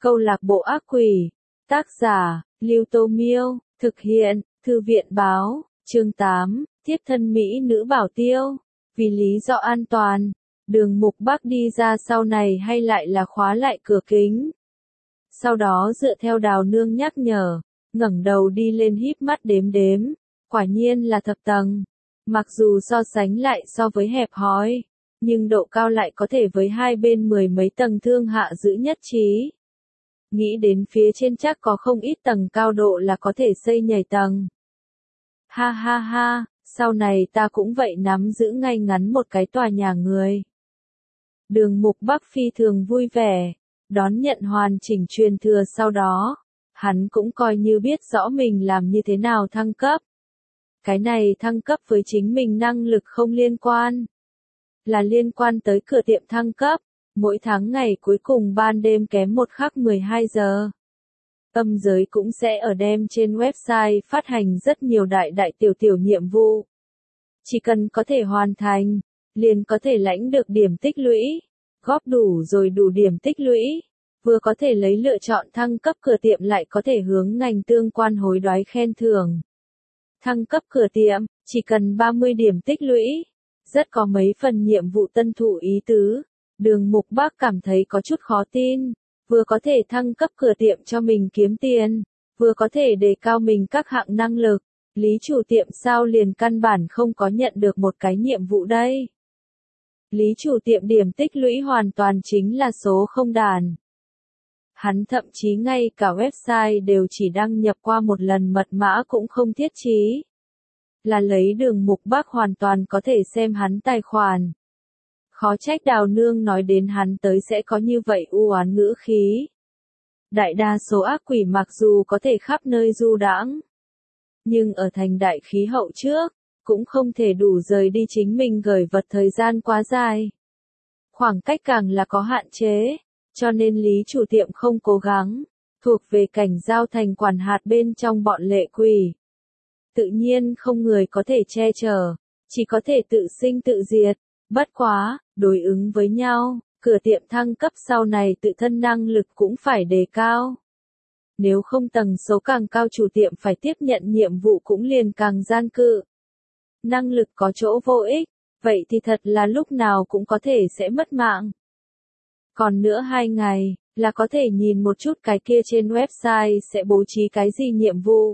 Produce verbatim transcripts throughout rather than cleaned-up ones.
Câu lạc bộ ác quỷ. Tác giả, Lưu Tô Miêu. Thực hiện, Thư viện Báo. Chương tám, Tiếp thân Mỹ nữ bảo tiêu. Vì lý do an toàn, Đường Mục Bắc đi ra sau này hay lại là khóa lại cửa kính. Sau đó dựa theo Đào Nương nhắc nhở, ngẩng đầu đi lên híp mắt đếm đếm. Quả nhiên là thập tầng. Mặc dù so sánh lại so với hẹp hòi, nhưng độ cao lại có thể với hai bên mười mấy tầng thương hạ giữ nhất trí. Nghĩ đến phía trên chắc có không ít tầng cao độ là có thể xây nhảy tầng. Ha ha ha, sau này ta cũng vậy nắm giữ ngay ngắn một cái tòa nhà người. Đường Mục Bắc phi thường vui vẻ, đón nhận hoàn chỉnh truyền thừa sau đó. Hắn cũng coi như biết rõ mình làm như thế nào thăng cấp. Cái này thăng cấp với chính mình năng lực không liên quan. Là liên quan tới cửa tiệm thăng cấp. Mỗi tháng ngày cuối cùng ban đêm kém một khắc mười hai giờ. Âm giới cũng sẽ ở đêm trên website phát hành rất nhiều đại đại tiểu tiểu nhiệm vụ. Chỉ cần có thể hoàn thành, liền có thể lãnh được điểm tích lũy. Góp đủ rồi đủ điểm tích lũy. Vừa có thể lấy lựa chọn thăng cấp cửa tiệm lại có thể hướng ngành tương quan hối đoái khen thưởng. Thăng cấp cửa tiệm, chỉ cần ba mươi điểm tích lũy. Rất có mấy phần nhiệm vụ tân thủ ý tứ. Đường Mục Bắc cảm thấy có chút khó tin. Vừa có thể thăng cấp cửa tiệm cho mình kiếm tiền, vừa có thể đề cao mình các hạng năng lực. Lý chủ tiệm sao liền căn bản không có nhận được một cái nhiệm vụ đây. Lý chủ tiệm điểm tích lũy hoàn toàn chính là số không đàn. Hắn thậm chí ngay cả website đều chỉ đăng nhập qua một lần mật mã cũng không thiết trí. Là lấy Đường Mục Bắc hoàn toàn có thể xem hắn tài khoản. Khó trách Đào Nương nói đến hắn tới sẽ có như vậy u oán ngữ khí. Đại đa số ác quỷ mặc dù có thể khắp nơi du đãng, nhưng ở thành đại khí hậu trước, cũng không thể đủ rời đi chính mình gửi vật thời gian quá dài. Khoảng cách càng là có hạn chế, cho nên Lý chủ tiệm không cố gắng, thuộc về cảnh giao thành quản hạt bên trong bọn lệ quỷ. Tự nhiên không người có thể che chở, chỉ có thể tự sinh tự diệt. Bất quá, đối ứng với nhau, cửa tiệm thăng cấp sau này tự thân năng lực cũng phải đề cao. Nếu không tầng số càng cao chủ tiệm phải tiếp nhận nhiệm vụ cũng liền càng gian cự. Năng lực có chỗ vô ích, vậy thì thật là lúc nào cũng có thể sẽ mất mạng. Còn nữa hai ngày, là có thể nhìn một chút cái kia trên website sẽ bố trí cái gì nhiệm vụ.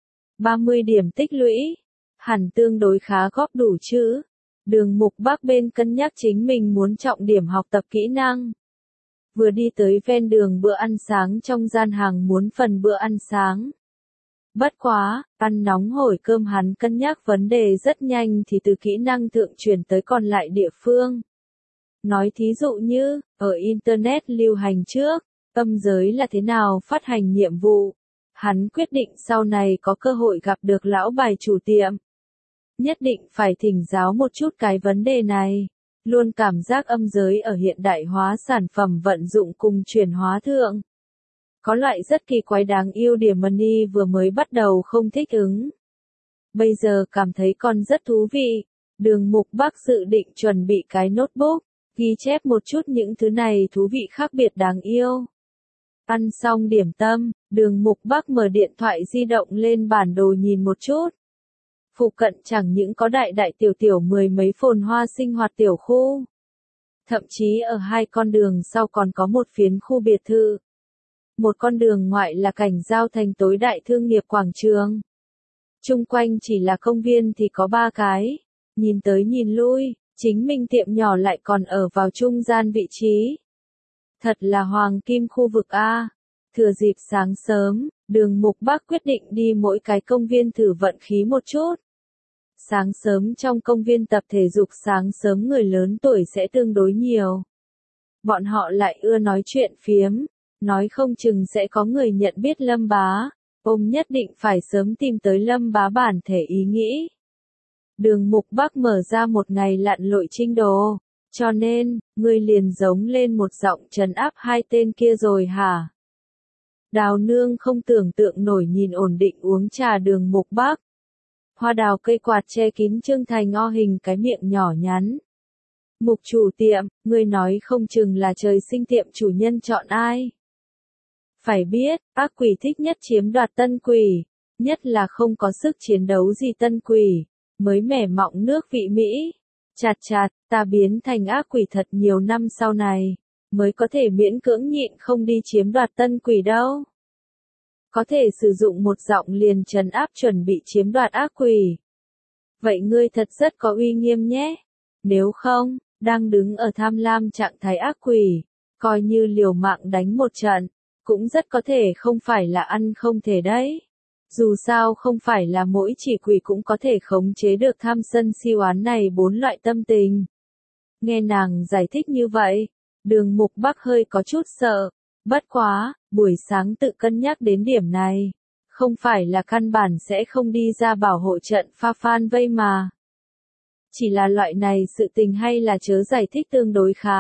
ba mươi điểm tích lũy, hẳn tương đối khá góp đủ chứ. Đường Mục Bắc bên cân nhắc chính mình muốn trọng điểm học tập kỹ năng. Vừa đi tới ven đường bữa ăn sáng trong gian hàng muốn phần bữa ăn sáng. Bất quá, ăn nóng hổi cơm hắn cân nhắc vấn đề rất nhanh thì từ kỹ năng thượng chuyển tới còn lại địa phương. Nói thí dụ như, ở Internet lưu hành trước, âm giới là thế nào phát hành nhiệm vụ. Hắn quyết định sau này có cơ hội gặp được lão bài chủ tiệm. Nhất định phải thỉnh giáo một chút cái vấn đề này. Luôn cảm giác âm giới ở hiện đại hóa sản phẩm vận dụng cùng chuyển hóa thượng. Có loại rất kỳ quái đáng yêu điểm money vừa mới bắt đầu không thích ứng. Bây giờ cảm thấy còn rất thú vị. Đường Mục Bắc dự định chuẩn bị cái notebook, ghi chép một chút những thứ này thú vị khác biệt đáng yêu. Ăn xong điểm tâm, Đường Mục Bắc mở điện thoại di động lên bản đồ nhìn một chút. Phụ cận chẳng những có đại đại tiểu tiểu mười mấy phồn hoa sinh hoạt tiểu khu. Thậm chí ở hai con đường sau còn có một phiến khu biệt thự. Một con đường ngoại là cảnh giao thành tối đại thương nghiệp quảng trường. Chung quanh chỉ là công viên thì có ba cái. Nhìn tới nhìn lui, chính mình tiệm nhỏ lại còn ở vào trung gian vị trí. Thật là hoàng kim khu vực A. Thừa dịp sáng sớm, Đường Mục Bắc quyết định đi mỗi cái công viên thử vận khí một chút. Sáng sớm trong công viên tập thể dục sáng sớm người lớn tuổi sẽ tương đối nhiều. Bọn họ lại ưa nói chuyện phiếm, nói không chừng sẽ có người nhận biết Lâm Bá, ông nhất định phải sớm tìm tới Lâm Bá bản thể ý nghĩ. Đường Mục Bắc mở ra một ngày lặn lội trinh đồ, cho nên, người liền giống lên một giọng trấn áp hai tên kia rồi hả? Đào Nương không tưởng tượng nổi nhìn ổn định uống trà Đường Mục Bắc. Hoa đào cây quạt che kín Trương Thành o hình cái miệng nhỏ nhắn. Mục chủ tiệm, ngươi nói không chừng là trời sinh tiệm chủ nhân chọn ai. Phải biết, ác quỷ thích nhất chiếm đoạt tân quỷ, nhất là không có sức chiến đấu gì tân quỷ, mới mẻ mọng nước vị Mỹ. Chạt chạt, ta biến thành ác quỷ thật nhiều năm sau này, mới có thể miễn cưỡng nhịn không đi chiếm đoạt tân quỷ đâu. Có thể sử dụng một giọng liền trấn áp chuẩn bị chiếm đoạt ác quỷ. Vậy ngươi thật rất có uy nghiêm nhé. Nếu không, đang đứng ở tham lam trạng thái ác quỷ, coi như liều mạng đánh một trận, cũng rất có thể không phải là ăn không thể đấy. Dù sao không phải là mỗi chỉ quỷ cũng có thể khống chế được tham sân si oán này bốn loại tâm tình. Nghe nàng giải thích như vậy, Đường Mục Bắc hơi có chút sợ. Bất quá, buổi sáng tự cân nhắc đến điểm này, không phải là căn bản sẽ không đi ra bảo hộ trận pha phan vây mà. Chỉ là loại này sự tình hay là chớ giải thích tương đối khá.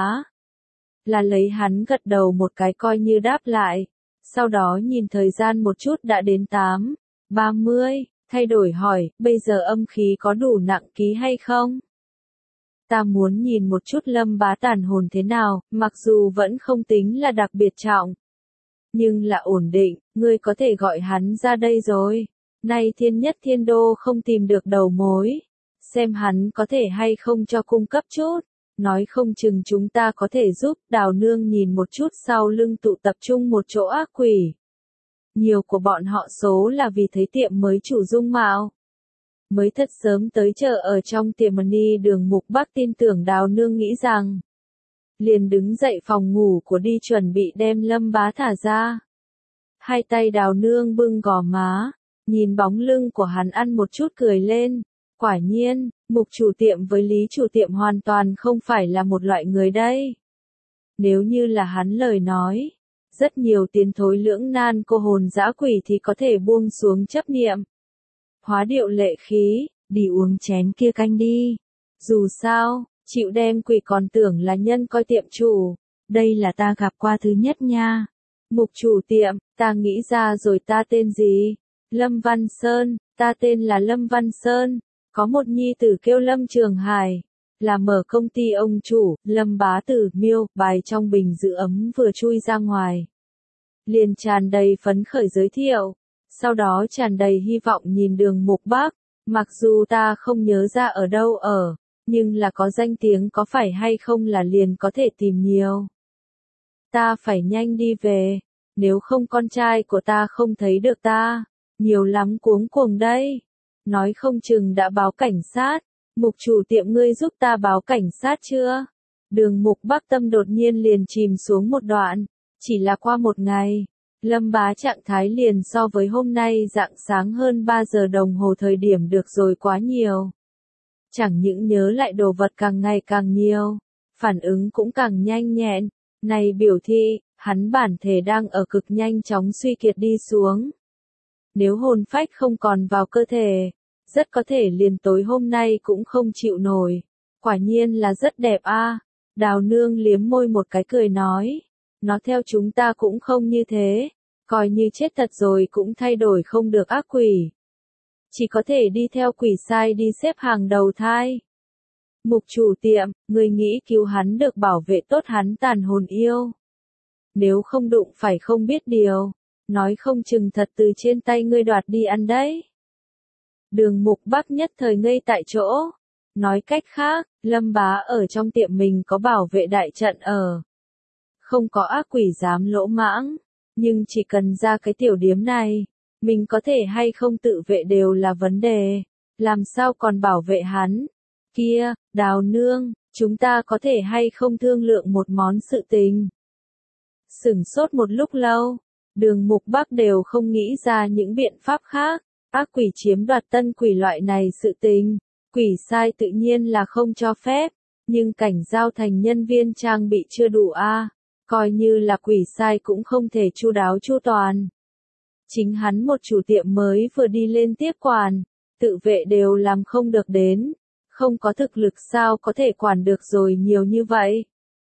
Là lấy hắn gật đầu một cái coi như đáp lại, sau đó nhìn thời gian một chút đã đến tám, ba mươi, thay đổi hỏi, bây giờ âm khí có đủ nặng ký hay không? Ta muốn nhìn một chút Lâm Bá tàn hồn thế nào, mặc dù vẫn không tính là đặc biệt trọng. Nhưng là ổn định, ngươi có thể gọi hắn ra đây rồi. Nay thiên nhất thiên đô không tìm được đầu mối. Xem hắn có thể hay không cho cung cấp chút. Nói không chừng chúng ta có thể giúp. Đào nương nhìn một chút sau lưng tụ tập trung một chỗ ác quỷ. Nhiều của bọn họ số là vì thấy tiệm mới chủ dung mạo. Mới thật sớm tới chờ ở trong tiệm ni Đường Mục Bắc tin tưởng Đào nương nghĩ rằng. Liền đứng dậy phòng ngủ của đi chuẩn bị đem Lâm Bá thả ra. Hai tay Đào nương bưng gò má, nhìn bóng lưng của hắn ăn một chút cười lên. Quả nhiên, Mục chủ tiệm với Lý chủ tiệm hoàn toàn không phải là một loại người đây. Nếu như là hắn lời nói, rất nhiều tiến thối lưỡng nan cô hồn dã quỷ thì có thể buông xuống chấp niệm. Hóa điệu lệ khí, đi uống chén kia canh đi. Dù sao, chịu đem quỷ còn tưởng là nhân coi tiệm chủ. Đây là ta gặp qua thứ nhất nha. Mục chủ tiệm, ta nghĩ ra rồi, ta tên gì? Lâm Văn Sơn, ta tên là Lâm Văn Sơn. Có một nhi tử kêu Lâm Trường Hải. Là mở công ty ông chủ, Lâm Bá Tử, miêu, bài trong bình giữ ấm vừa chui ra ngoài. Liền tràn đầy phấn khởi giới thiệu. Sau đó tràn đầy hy vọng nhìn Đường Mục Bắc. Mặc dù ta không nhớ ra ở đâu ở, nhưng là có danh tiếng có phải hay không là liền có thể tìm nhiều. Ta phải nhanh đi về, nếu không con trai của ta không thấy được ta, nhiều lắm cuống cuồng đây. Nói không chừng đã báo cảnh sát. Mục chủ tiệm ngươi giúp ta báo cảnh sát chưa? Đường Mục Bắc tâm đột nhiên liền chìm xuống một đoạn. Chỉ là qua một ngày, Lâm Bá trạng thái liền so với hôm nay rạng sáng hơn ba giờ đồng hồ thời điểm được rồi quá nhiều. Chẳng những nhớ lại đồ vật càng ngày càng nhiều, phản ứng cũng càng nhanh nhẹn. Này biểu thị, hắn bản thể đang ở cực nhanh chóng suy kiệt đi xuống. Nếu hồn phách không còn vào cơ thể, rất có thể liền tối hôm nay cũng không chịu nổi. Quả nhiên là rất đẹp a. À. Đào nương liếm môi một cái cười nói. Nó theo chúng ta cũng không như thế. Coi như chết thật rồi cũng thay đổi không được ác quỷ. Chỉ có thể đi theo quỷ sai đi xếp hàng đầu thai. Mục chủ tiệm, người nghĩ cứu hắn được bảo vệ tốt hắn tàn hồn yêu. Nếu không đụng phải không biết điều. Nói không chừng thật từ trên tay ngươi đoạt đi ăn đấy. Đường Mục Bắc nhất thời ngây tại chỗ. Nói cách khác, Lâm Bá ở trong tiệm mình có bảo vệ đại trận ở. Không có ác quỷ dám lỗ mãng. Nhưng chỉ cần ra cái tiểu điếm này, mình có thể hay không tự vệ đều là vấn đề. Làm sao còn bảo vệ hắn? Kia, Đào nương, chúng ta có thể hay không thương lượng một món sự tình? Sửng sốt một lúc lâu, Đường Mục Bắc đều không nghĩ ra những biện pháp khác. Ác quỷ chiếm đoạt tân quỷ loại này sự tình, quỷ sai tự nhiên là không cho phép, nhưng cảnh giao thành nhân viên trang bị chưa đủ a, à. Coi như là quỷ sai cũng không thể chu đáo chu toàn. Chính hắn một chủ tiệm mới vừa đi lên tiếp quản, tự vệ đều làm không được đến, không có thực lực sao có thể quản được rồi nhiều như vậy.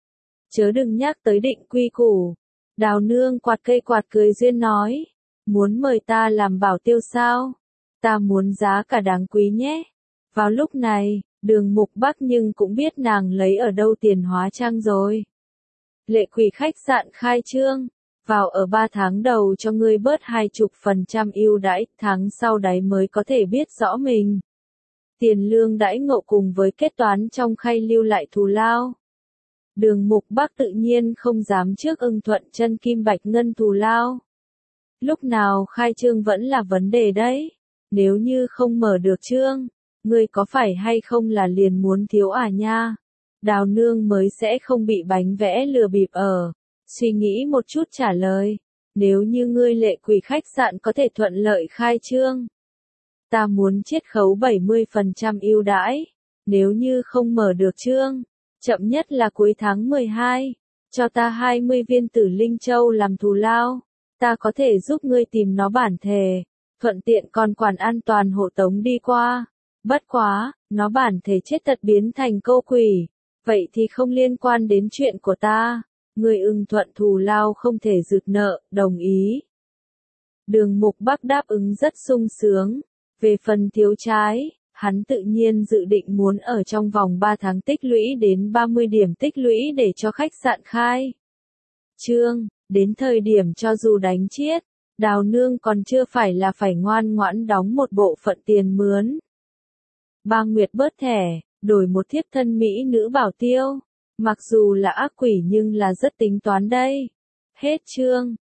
Chớ đừng nhắc tới định quy củ. Đào nương quạt cây quạt cười duyên nói. Muốn mời ta làm bảo tiêu sao? Ta muốn giá cả đáng quý nhé. Vào lúc này, Đường Mục Bắc nhưng cũng biết nàng lấy ở đâu tiền hóa trang rồi. Lệ quỷ khách sạn khai trương. vào ở ba tháng đầu cho ngươi bớt hai chục phần trăm ưu đãi, tháng sau đấy mới có thể biết rõ mình. Tiền lương đãi ngộ cùng với kết toán trong khay lưu lại thù lao. Đường Mục Bắc tự nhiên không dám trước ưng thuận chân kim bạch ngân thù lao. Lúc nào khai trương vẫn là vấn đề đấy. Nếu như không mở được trương, ngươi có phải hay không là liền muốn thiếu à nha? Đào nương mới sẽ không bị bánh vẽ lừa bịp ở. Suy nghĩ một chút trả lời. Nếu như ngươi Lệ Quỷ khách sạn có thể thuận lợi khai trương, ta muốn chiết khấu bảy mươi phần trăm ưu đãi. Nếu như không mở được trương, chậm nhất là cuối tháng mười hai, cho ta hai mươi viên Tử Linh Châu làm thù lao. Ta có thể giúp ngươi tìm nó bản thể, thuận tiện còn quản an toàn hộ tống đi qua. Bất quá, nó bản thể chết tật biến thành câu quỷ, vậy thì không liên quan đến chuyện của ta. Ngươi ưng thuận thù lao không thể rực nợ, đồng ý. Đường Mục Bắc đáp ứng rất sung sướng. Về phần thiếu trái, hắn tự nhiên dự định muốn ở trong vòng ba tháng tích lũy đến ba mươi điểm tích lũy để cho khách sạn khai trương. Đến thời điểm cho dù đánh chiết, Đào nương còn chưa phải là phải ngoan ngoãn đóng một bộ phận tiền mướn. Ba Nguyệt bớt thẻ, đổi một thiếp thân mỹ nữ bảo tiêu. Mặc dù là ác quỷ nhưng là rất tính toán đây. Hết chương.